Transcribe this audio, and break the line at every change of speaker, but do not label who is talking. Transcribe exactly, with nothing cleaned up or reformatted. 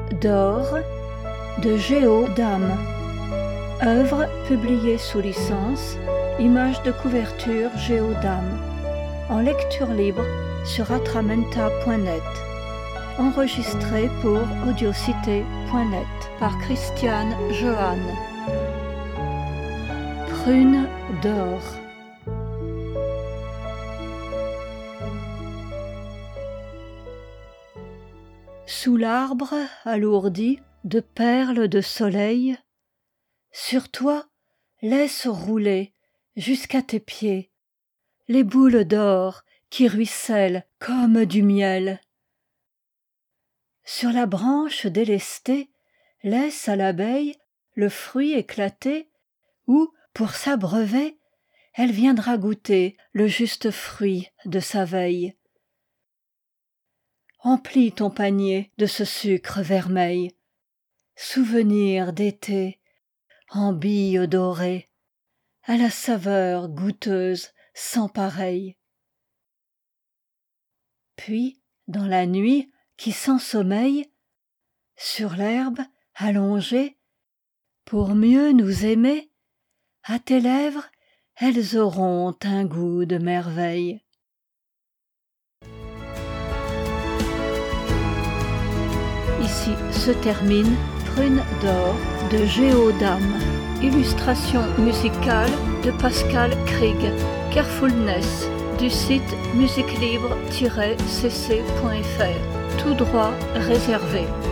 d'or de Géodame. Œuvre publiée sous licence, image de couverture Géodame. En lecture libre sur atramenta point net. Enregistré pour audiocité point net par Christiane Johan. Prune d'or. Sous l'arbre alourdi de perles de soleil, sur toi laisse rouler jusqu'à tes pieds les boules d'or qui ruissellent comme du miel. Sur la branche délestée, laisse à l'abeille le fruit éclaté, où, pour s'abreuver, elle viendra goûter le juste fruit de sa veille. Emplis ton panier de ce sucre vermeil, souvenir d'été, en billes dorées, à la saveur goûteuse sans pareille. Puis, dans la nuit qui s'ensommeille, sur l'herbe allongée, pour mieux nous aimer, à tes lèvres, elles auront un goût de merveille. Ici se termine Prune d'or de Géodame. Illustration musicale de Pascal Krieg. Carefulness du site musique libre tiret c c point f r. Tout droit réservé.